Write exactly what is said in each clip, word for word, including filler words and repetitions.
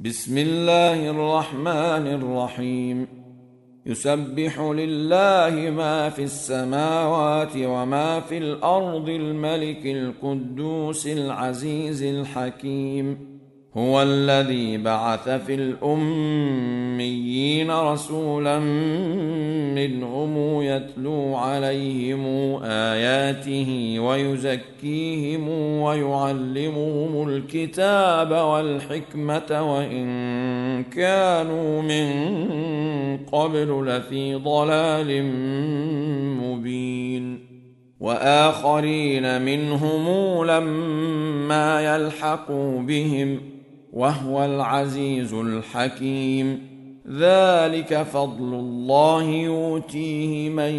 بسم الله الرحمن الرحيم. يسبح لله ما في السماوات وما في الأرض الملك القدوس العزيز الحكيم. هو الذي بعث في الأميين رسولا منهم يتلو عليهم آياته ويزكيهم ويعلمهم الكتاب والحكمة وإن كانوا من قبل لفي ضلال مبين. وآخرين منهم لما يلحقوا بهم وهو العزيز الحكيم. ذلك فضل الله يؤتيه من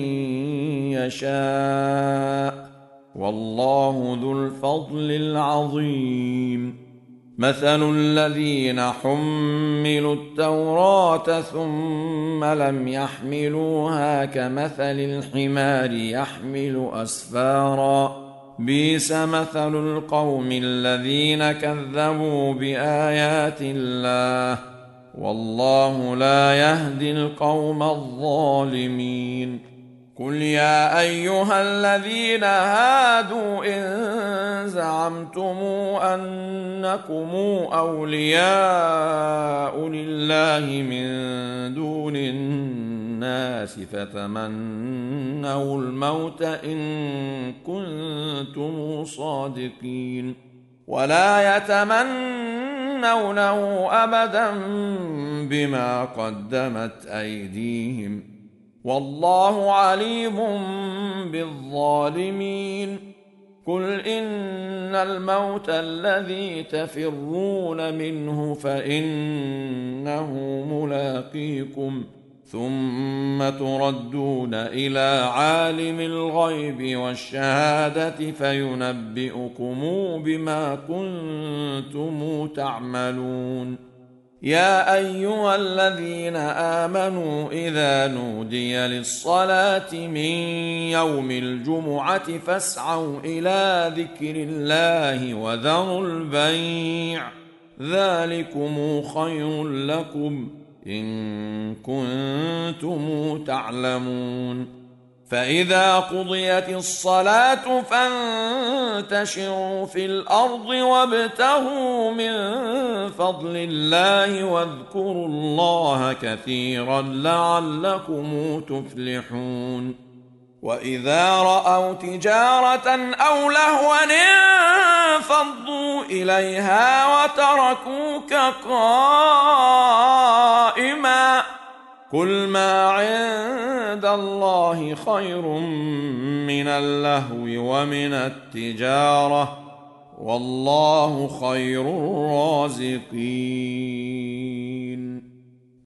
يشاء والله ذو الفضل العظيم. مثل الذين حملوا التوراة ثم لم يحملوها كمثل الحمار يحمل أسفارا بئس مثل القوم الذين كذبوا بآيات الله والله لا يهدي القوم الظالمين. قل يا أيها الذين هادوا إن زعمتم أنكم أولياء لله من دون الناس فتمنوا الموت إن كنتم صادقين ولا يتمنونه أبدا بما قدمت أيديهم والله عليم بالظالمين. قل إن الموت الذي تفرون منه فإنه ملاقيكم ثم تردون إلى عالم الغيب والشهادة فينبئكم بما كنتم تعملون. يا أيها الذين آمنوا إذا نودي للصلاة من يوم الجمعة فاسعوا إلى ذكر الله وذروا البيع ذلكم خير لكم إن كنتم تعلمون. فإذا قضيت الصلاة فانتشروا في الأرض وابتغوا من فضل الله واذكروا الله كثيرا لعلكم تفلحون. وإذا رأوا تجارة أو لهوا انفضوا إليها وتركوك قائما قل ما عند الله خير من اللهو ومن التجارة والله خير الرازقين.